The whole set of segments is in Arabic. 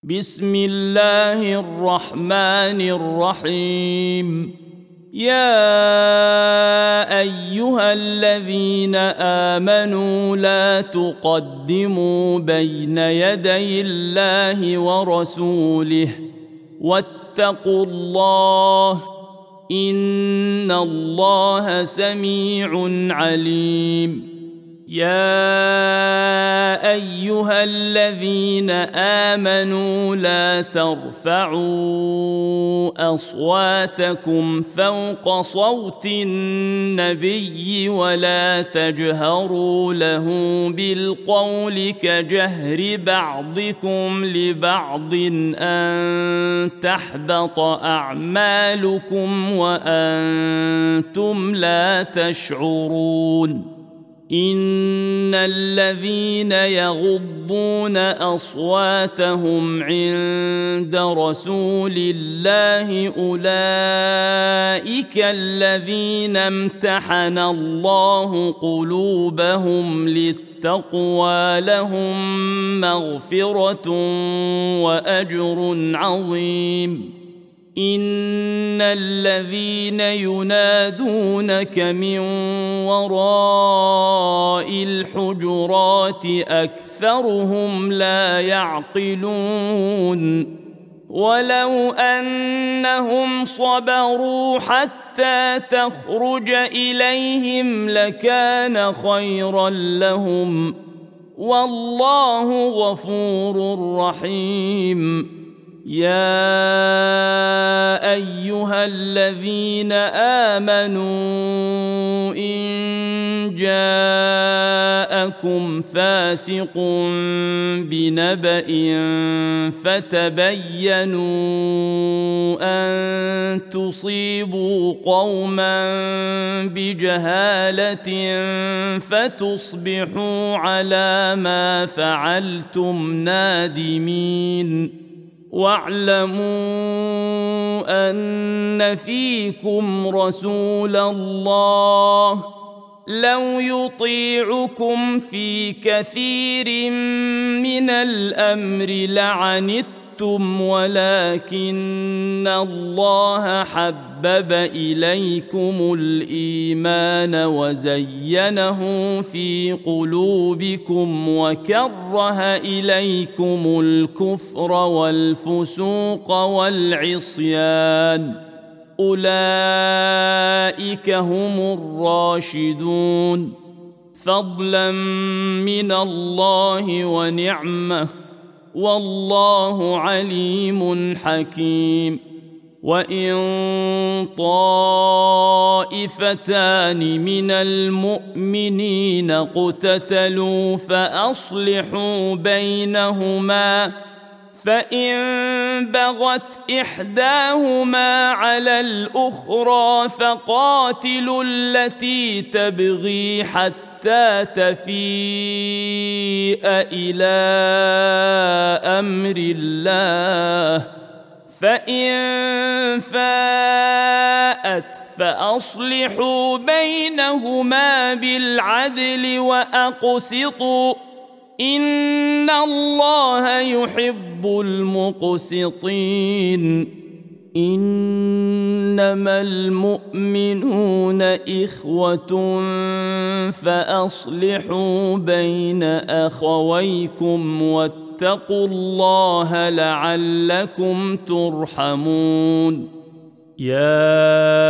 بسم الله الرحمن الرحيم. يا أيها الذين آمنوا لا تقدموا بين يدي الله ورسوله واتقوا الله إن الله سميع عليم. يا أيها الذين آمنوا لا ترفعوا أصواتكم فوق صوت النبي ولا تجهروا له بالقول كجهر بعضكم لبعض أن تحبط أعمالكم وأنتم لا تشعرون. إن الذين يغضون أصواتهم عند رسول الله أولئك الذين امتحن الله قلوبهم للتقوى لهم مغفرة وأجر عظيم. إن الذين ينادونك من وراء الحجرات أكثرهم لا يعقلون. ولو أنهم صبروا حتى تخرج إليهم لكان خيرا لهم والله غفور رحيم. يا أيها الذين آمنوا إن جاءكم فاسق بنبأ فتبينوا أن تصيبوا قوما بجهالة فتصبحوا على ما فعلتم نادمين. واعلموا أن فيكم رسول الله لو يطيعكم في كثير من الأمر لعنتم ولكن الله حبب إليكم الإيمان وزينه في قلوبكم وكره إليكم الكفر والفسوق والعصيان أولئك هم الراشدون فضلا من الله ونعمه والله عليم حكيم. وإن طائفتان من المؤمنين اقتتلوا فأصلحوا بينهما فإن بغت إحداهما على الأخرى فقاتلوا التي تبغي حتى تفيء إلى أمر الله فإن فاءت فأصلحوا بينهما بالعدل وأقسطوا إن الله يحب المقسطين. إنما المؤمنون إخوة فأصلحوا بين أخويكم واتقوا الله لعلكم ترحمون. يا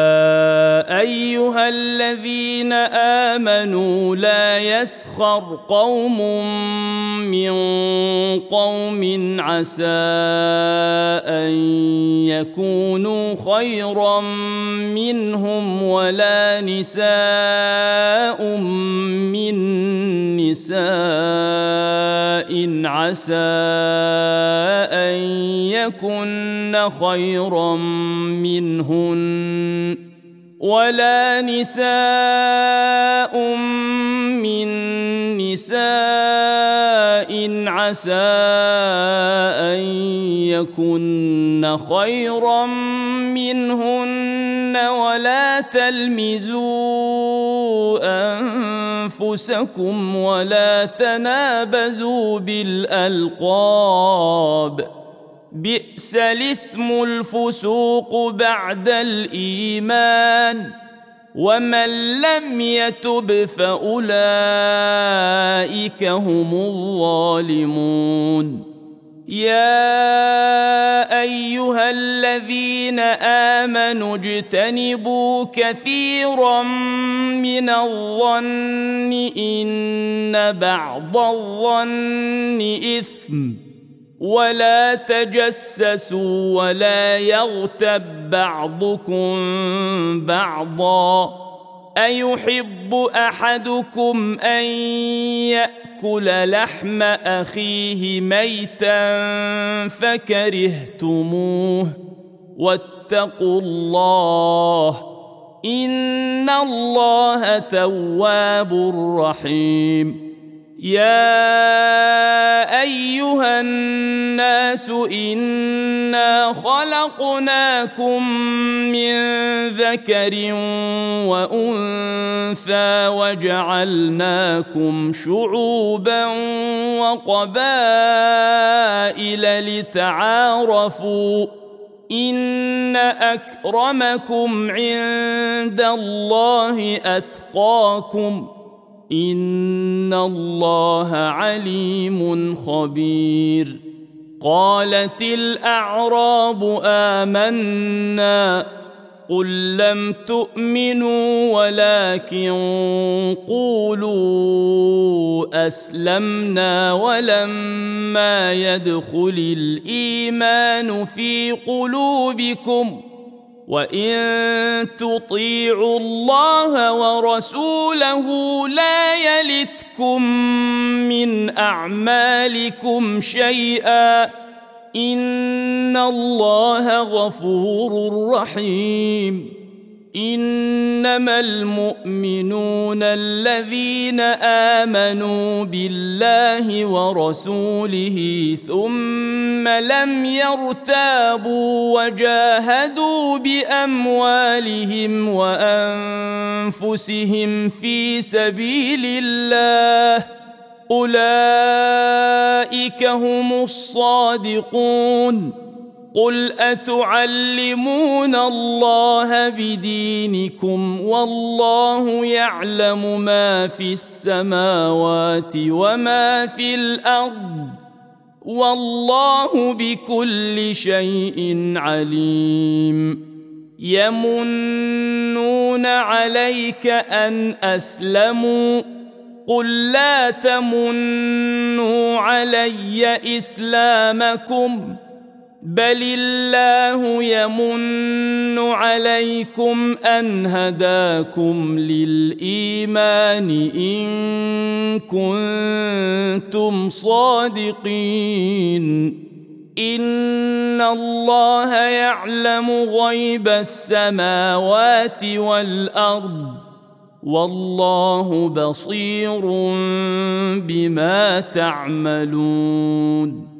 أيها الذين آمنوا لا يسخر قوم من قوم عسى أن يكونوا خيرا منهم ولا نساء من نساء عسى أن يكن خيرا منهن ولا نساء من نساء عسى أن يكن خيرا منهن ولا تلمزوا أنفسكم ولا تنابزوا بالألقاب بئس الاسم الفسوق بعد الإيمان ومن لم يتب فأولئك هم الظالمون يا أيها الذين آمنوا اجتنبوا كثيرا من الظن إن بعض الظن إثم ولا تجسسوا ولا يغتب بعضكم بعضا أيحب أحدكم أن يأكل لحم أخيه ميتا فكرهتموه واتقوا الله إن الله تواب رحيم يا أيها الناس إنا خلقناكم من ذكر وأنثى وجعلناكم شعوبا وقبائل لتعارفوا إن أكرمكم عند الله أتقاكم إن الله عليم خبير قالت الأعراب آمنا قل لم تؤمنوا ولكن قولوا أسلمنا ولما يدخل الإيمان في قلوبكم وإن تطيعوا الله ورسوله لا يلتكم من أعمالكم شيئا إن الله غفور رحيم إنما المؤمنون الذين آمنوا بالله ورسوله ثم لم يرتابوا وجاهدوا بأموالهم وأنفسهم في سبيل الله أولئك هم الصادقون قل أتعلمون الله بدينكم والله يعلم ما في السماوات وما في الأرض والله بكل شيء عليم يمنون عليك أن أسلموا قل لا تمنوا علي إسلامكم بل الله يمن عليكم أن هداكم للإيمان إن كنتم صادقين إن الله يعلم غيب السماوات والأرض والله بصير بما تعملون